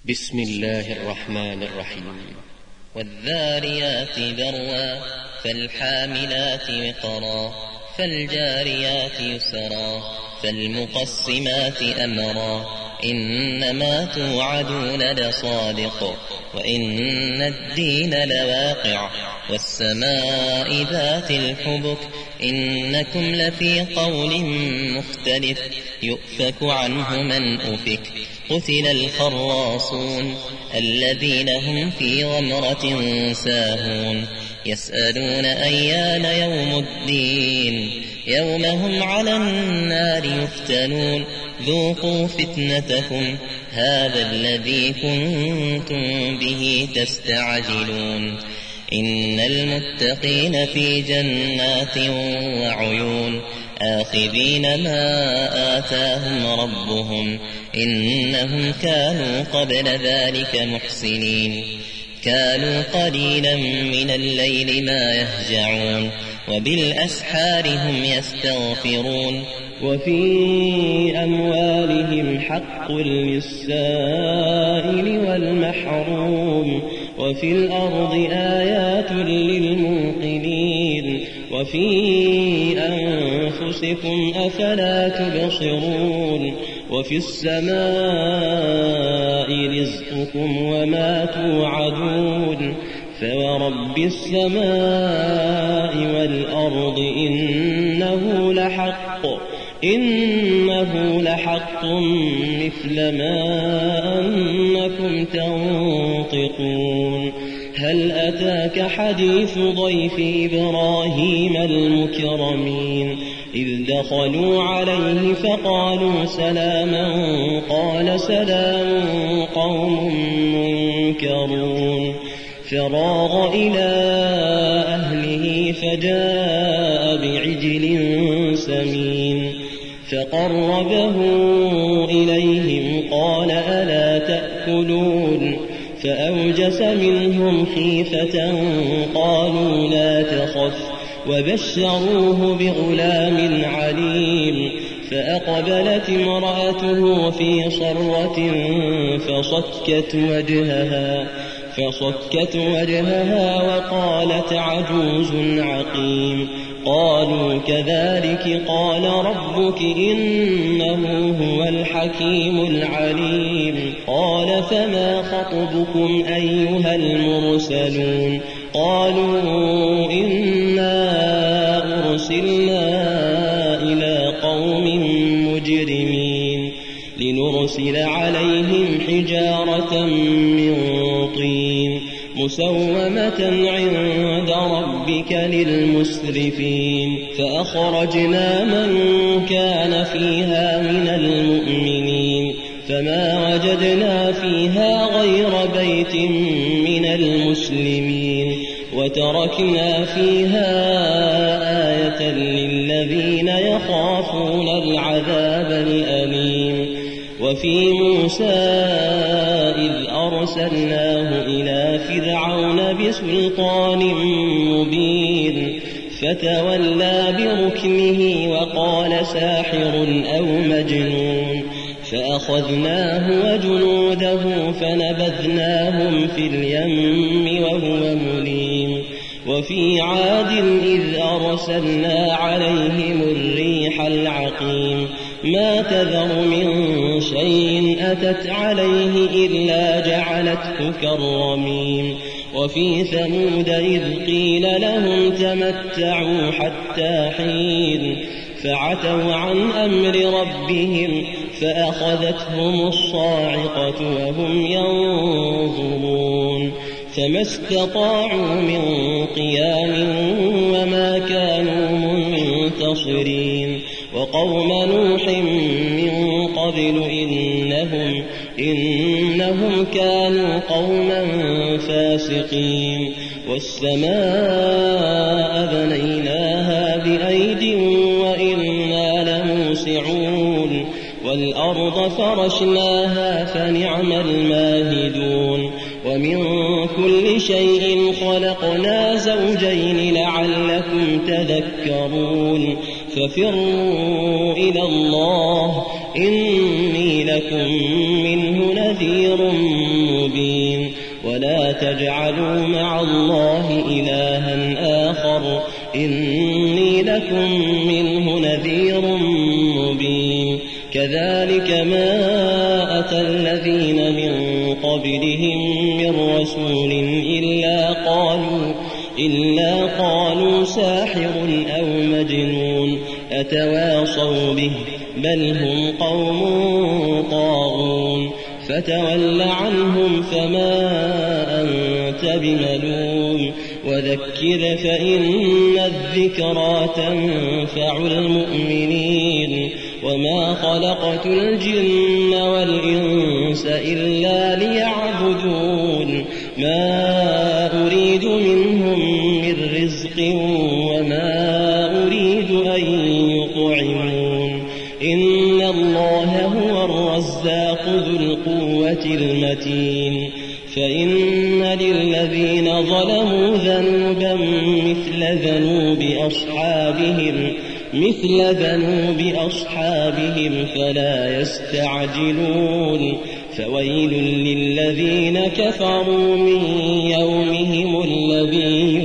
بسم الله الرحمن الرحيم. والذاريات ذروا فالحاملات وقرا فالجاريات يسرا فالمقسمات أمرا إنما توعدون لصادق وإن الدين لواقع والسماء ذات الحبك إنكم لفي قول مختلف يؤفك عنه من أفك قتل الخراصون الذين هم في غمرة ساهون يسألون أيان يوم الدين يوم هم على النار يفتنون ذوقوا فتنتكم هذا الذي كنتم به تستعجلون إن المتقين في جنات وعيون آخذين ما آتاهم ربهم إنهم كانوا قبل ذلك محسنين كانوا قليلا من الليل ما يهجعون وبالأسحار هم يستغفرون وفي أموالهم حق للسائل والمحروم وفي الأرض آيات للموقنين وفي أنفسكم أفلا تبصرون وفي السماء رزقكم وما توعدون فورب السماء والأرض إنه لحق مثل ما أنكم تنطقون هل أتاك حديث ضيف إبراهيم المكرمين إذ دخلوا عليه فقالوا سلاما قال سلام قوم منكرون فراغ إلى أهله فجاء بعجل سمين فقربه إليهم قال ألا تأكلون فأوجس منهم خيفة قالوا لا تخف وبشروه بغلام عليم فأقبلت امرأته في صرة فصكت وجهها وقالت عجوز عقيم قالوا كذلك قال ربك إنه هو الحكيم العليم قال فما خطبكم أيها المرسلون قالوا إنا أرسلنا إلى قوم مجرمين لنرسل عليهم حجارة من طين مسومة عند ربك للمسرفين فأخرجنا من كان فيها من المؤمنين فما وجدنا فيها غير بيت من المسلمين وتركنا فيها آية للذين يخافون العذاب الأليم وفي موسى إذ أرسلناه إلى فرعون بسلطان مبين فتولى بركنه وقال ساحر أو مجنون فأخذناه وجنوده فنبذناهم في اليم وهو مليم وفي عاد إذ أرسلنا عليهم الريح العقيم ما تذر من شيء أتت عليه إلا جعلته كالرميم وفي ثمود إذ قيل لهم تمتعوا حتى حين فعتوا عن أمر ربهم فأخذتهم الصاعقة وهم ينظرون فما استطاعوا من قيام وما كانوا منتصرين وقوم نوح من قبل إنهم كانوا قوما فاسقين والسماء بنيناها بأيد وإنا لموسعون والأرض فرشناها فنعم الماهدون ومن كل شيء خلقنا زوجين لعلكم تذكرون ففروا إلى الله إني لكم منه نذير مبين ولا تجعلوا مع الله إلها آخر إني لكم منه نذير مبين كذلك ما أتى الذين من قبلهم من رسول إلا قالوا ساحر أو مجنون أتواصوا به بل هم قوم طاغون فتول عنهم فما أنت بملوم وذكر فإن الذكرى تنفع المؤمنين وما خلقت الجن والإنس إلا ليعبدون ما أريد منهم من رزق وما أريد أن يطعمون إن الله هو الرزاق ذو القوة المتين فإن للذين ظلموا ذنوبا مثل ذنوب أصحابهم فلا يستعجلون فويل للذين كفروا من يومهم الذي